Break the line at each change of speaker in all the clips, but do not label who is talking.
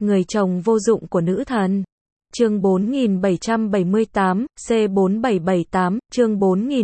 Người chồng vô dụng của nữ thần. Chương 4778, C4778, chương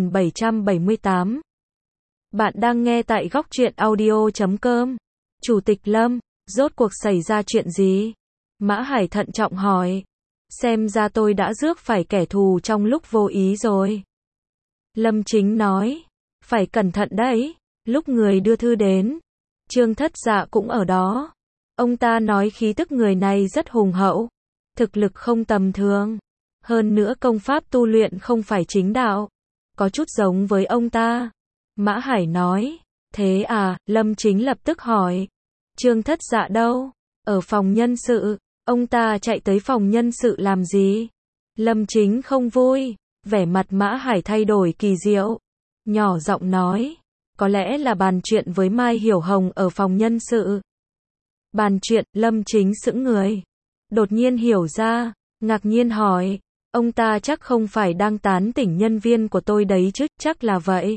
4778. Bạn đang nghe tại góc truyện audio.com. Chủ tịch Lâm, rốt cuộc xảy ra chuyện gì? Mã Hải thận trọng hỏi. Xem ra tôi đã rước phải kẻ thù trong lúc vô ý rồi. Lâm Chính nói. Phải cẩn thận đấy. Lúc người đưa thư đến, Trương Thất Dạ cũng ở đó. Ông ta nói khí tức người này rất hùng hậu, thực lực không tầm thường. Hơn nữa công pháp tu luyện không phải chính đạo, có chút giống với ông ta. Mã Hải nói. Thế à? Lâm Chính lập tức hỏi. Trương Thất Dạ đâu? Ở phòng nhân sự. Ông ta chạy tới phòng nhân sự làm gì? Lâm Chính không vui. Vẻ mặt Mã Hải thay đổi kỳ diệu. Nhỏ giọng nói. Có lẽ là bàn chuyện với Mai Hiểu Hồng ở phòng nhân sự. Bàn chuyện. Lâm Chính sững người. Đột nhiên hiểu ra, ngạc nhiên hỏi. Ông ta chắc không phải đang tán tỉnh nhân viên của tôi đấy chứ? Chắc là vậy.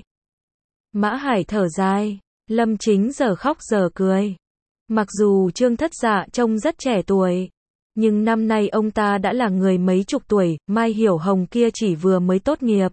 Mã Hải thở dài. Lâm Chính giờ khóc giờ cười. Mặc dù Trương Thất Dạ trông rất trẻ tuổi, nhưng năm nay ông ta đã là người mấy chục tuổi. Mai Hiểu Hồng kia chỉ vừa mới tốt nghiệp,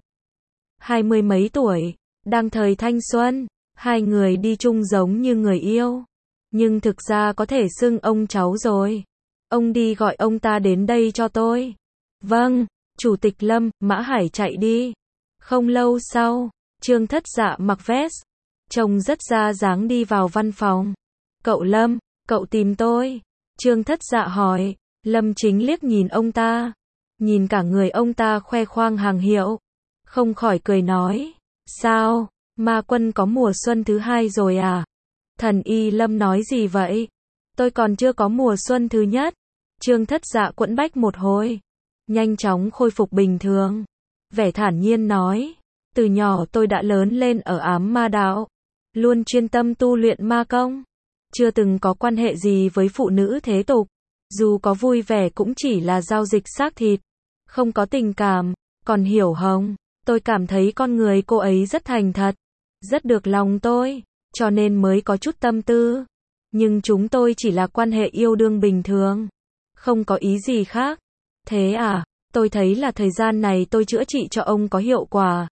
20 mấy tuổi, đang thời thanh xuân. Hai người đi chung giống như người yêu, nhưng thực ra có thể xưng ông cháu rồi. Ông đi gọi ông ta đến đây cho tôi. Vâng, Chủ tịch Lâm. Mã Hải chạy đi. Không lâu sau, Trương Thất Dạ mặc vest, trông rất ra dáng đi vào văn phòng. Cậu Lâm, cậu tìm tôi? Trương Thất Dạ hỏi. Lâm Chính liếc nhìn ông ta, nhìn cả người ông ta khoe khoang hàng hiệu, không khỏi cười nói. Sao, Ma Quân có mùa xuân thứ hai rồi à? Thần Y Lâm nói gì vậy? Tôi còn chưa có mùa xuân thứ nhất. Trương Thất Dạ quẫn bách một hồi, nhanh chóng khôi phục bình thường, vẻ thản nhiên nói. Từ nhỏ tôi đã lớn lên ở ám ma đạo, luôn chuyên tâm tu luyện ma công, chưa từng có quan hệ gì với phụ nữ thế tục. Dù có vui vẻ cũng chỉ là giao dịch xác thịt, không có tình cảm. Còn Hiểu Hồng, tôi cảm thấy con người cô ấy rất thành thật, rất được lòng tôi, cho nên mới có chút tâm tư. Nhưng chúng tôi chỉ là quan hệ yêu đương bình thường, không có ý gì khác. Thế à? Tôi thấy là thời gian này tôi chữa trị cho ông có hiệu quả.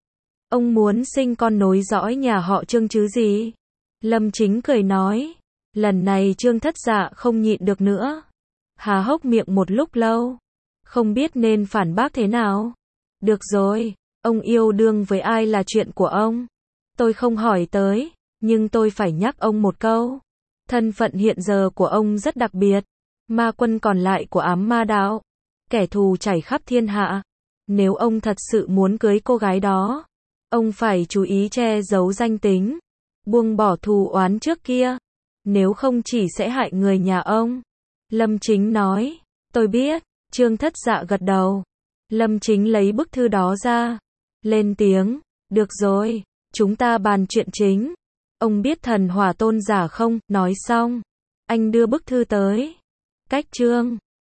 Ông muốn sinh con nối dõi nhà họ Trương chứ gì? Lâm Chính cười nói. Lần này Trương Thất Dạ không nhịn được nữa, há hốc miệng một lúc lâu, không biết nên phản bác thế nào. Được rồi, ông yêu đương với ai là chuyện của ông, tôi không hỏi tới, nhưng tôi phải nhắc ông một câu. Thân phận hiện giờ của ông rất đặc biệt, ma quân còn lại của ám ma đạo, kẻ thù chảy khắp thiên hạ. Nếu ông thật sự muốn cưới cô gái đó, ông phải chú ý che giấu danh tính, buông bỏ thù oán trước kia, nếu không chỉ sẽ hại người nhà ông. Lâm Chính nói. Tôi biết. Trương Thất Dạ gật đầu. Lâm Chính lấy bức thư đó ra, lên tiếng. Được rồi, chúng ta bàn chuyện chính. Ông biết thần hỏa tôn giả không? Nói xong, anh đưa bức thư tới. Cách Trương